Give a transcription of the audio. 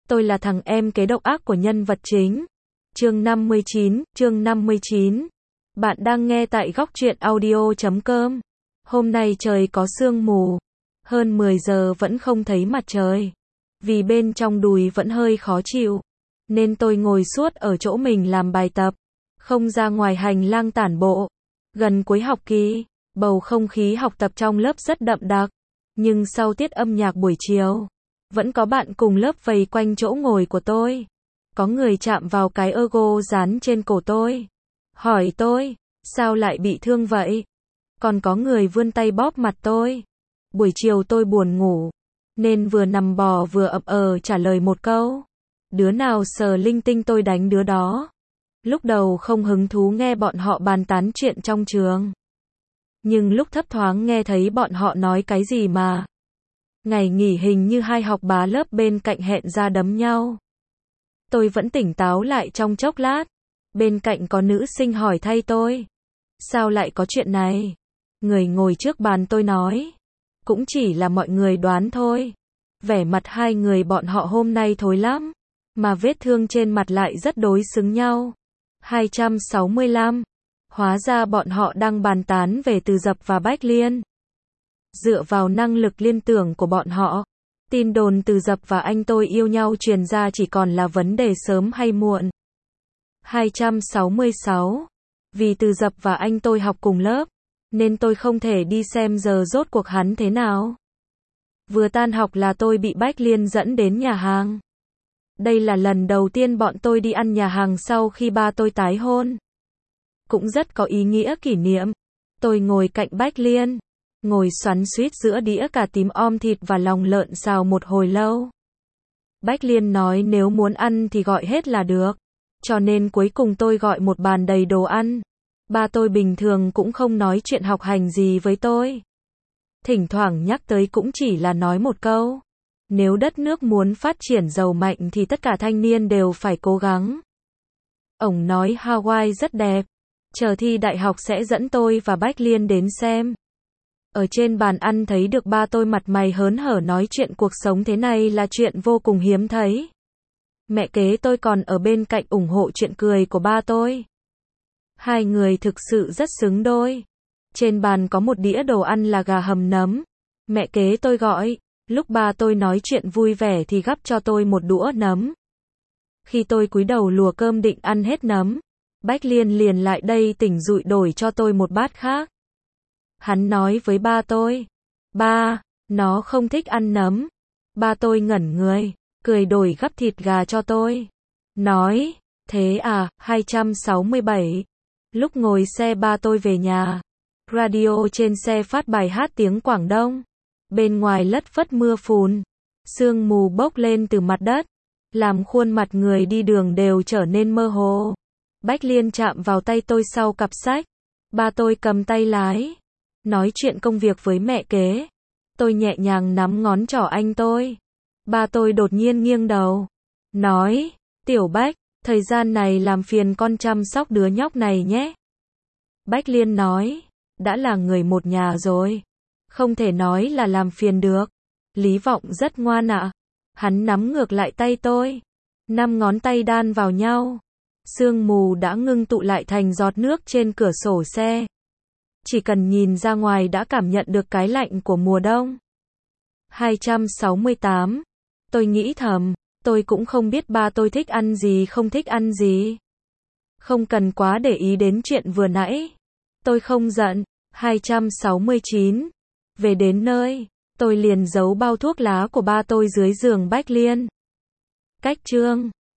Tôi là thằng em kế độc ác của nhân vật chính. Chương 59. Bạn đang nghe tại góc truyện audio.com. Hôm nay trời có sương mù. Hơn 10 giờ vẫn không thấy mặt trời. Vì bên trong đùi vẫn hơi khó chịu. Nên tôi ngồi suốt ở chỗ mình làm bài tập. Không ra ngoài hành lang tản bộ. Gần cuối học kỳ, bầu không khí học tập trong lớp rất đậm đặc. Nhưng sau tiết âm nhạc buổi chiều, vẫn có bạn cùng lớp vây quanh chỗ ngồi của tôi. Có người chạm vào cái ego dán trên cổ tôi. Hỏi tôi, sao lại bị thương vậy? Còn có người vươn tay bóp mặt tôi. Buổi chiều tôi buồn ngủ, nên vừa nằm bò vừa ậm trả lời một câu. Đứa nào sờ linh tinh tôi đánh đứa đó. Lúc đầu không hứng thú nghe bọn họ bàn tán chuyện trong trường. Nhưng lúc thấp thoáng nghe thấy bọn họ nói cái gì mà. Ngày nghỉ hình như hai học bá lớp bên cạnh hẹn ra đấm nhau. Tôi vẫn tỉnh táo lại trong chốc lát. Bên cạnh có nữ sinh hỏi thay tôi. Sao lại có chuyện này? Người ngồi trước bàn tôi nói. Cũng chỉ là mọi người đoán thôi. Vẻ mặt hai người bọn họ hôm nay thối lắm. Mà vết thương trên mặt lại rất đối xứng nhau. 265. Hóa ra bọn họ đang bàn tán về Từ Dập và Bách Liên. Dựa vào năng lực liên tưởng của bọn họ, tin đồn Từ Dập và anh tôi yêu nhau truyền ra chỉ còn là vấn đề sớm hay muộn. 266. Vì Từ Dập và anh tôi học cùng lớp, nên tôi không thể đi xem giờ rốt cuộc hắn thế nào. Vừa tan học là tôi bị Bách Liên dẫn đến nhà hàng. Đây là lần đầu tiên bọn tôi đi ăn nhà hàng sau khi ba tôi tái hôn. Cũng rất có ý nghĩa kỷ niệm. Tôi ngồi cạnh Bách Liên, ngồi xoắn xuýt giữa đĩa cà tím om thịt và lòng lợn xào một hồi lâu. Bách Liên nói nếu muốn ăn thì gọi hết là được. Cho nên cuối cùng tôi gọi một bàn đầy đồ ăn. Ba tôi bình thường cũng không nói chuyện học hành gì với tôi. Thỉnh thoảng nhắc tới cũng chỉ là nói một câu. Nếu đất nước muốn phát triển giàu mạnh thì tất cả thanh niên đều phải cố gắng. Ông nói Hawaii rất đẹp. Chờ thi đại học sẽ dẫn tôi và Bách Liên đến xem. Ở trên bàn ăn thấy được ba tôi mặt mày hớn hở nói chuyện cuộc sống thế này là chuyện vô cùng hiếm thấy. Mẹ kế tôi còn ở bên cạnh ủng hộ chuyện cười của ba tôi. Hai người thực sự rất xứng đôi. Trên bàn có một đĩa đồ ăn là gà hầm nấm. Mẹ kế tôi gọi. Lúc ba tôi nói chuyện vui vẻ thì gắp cho tôi một đũa nấm. Khi tôi cúi đầu lùa cơm định ăn hết nấm, Bách Liên liền lại đây tỉnh dụi đổi cho tôi một bát khác. Hắn nói với ba tôi. Ba, nó không thích ăn nấm. Ba tôi ngẩn người, cười đổi gắp thịt gà cho tôi. Nói, thế à, 267. Lúc ngồi xe ba tôi về nhà, radio trên xe phát bài hát tiếng Quảng Đông. Bên ngoài lất phất mưa phùn, sương mù bốc lên từ mặt đất, làm khuôn mặt người đi đường đều trở nên mơ hồ. Bách Liên chạm vào tay tôi sau cặp sách. Ba tôi cầm tay lái, nói chuyện công việc với mẹ kế. Tôi nhẹ nhàng nắm ngón trỏ anh tôi. Ba tôi đột nhiên nghiêng đầu, nói, Tiểu Bách, thời gian này làm phiền con chăm sóc đứa nhóc này nhé. Bách Liên nói, đã là người một nhà rồi, không thể nói là làm phiền được. Lý Vọng rất ngoan ạ. Hắn nắm ngược lại tay tôi. 5 ngón tay đan vào nhau. Sương mù đã ngưng tụ lại thành giọt nước trên cửa sổ xe. Chỉ cần nhìn ra ngoài đã cảm nhận được cái lạnh của mùa đông. 268. Tôi nghĩ thầm, tôi cũng không biết ba tôi thích ăn gì không thích ăn gì. Không cần quá để ý đến chuyện vừa nãy. Tôi không giận. 269. Về đến nơi, tôi liền giấu bao thuốc lá của ba tôi dưới giường Bách Liên. Cách chương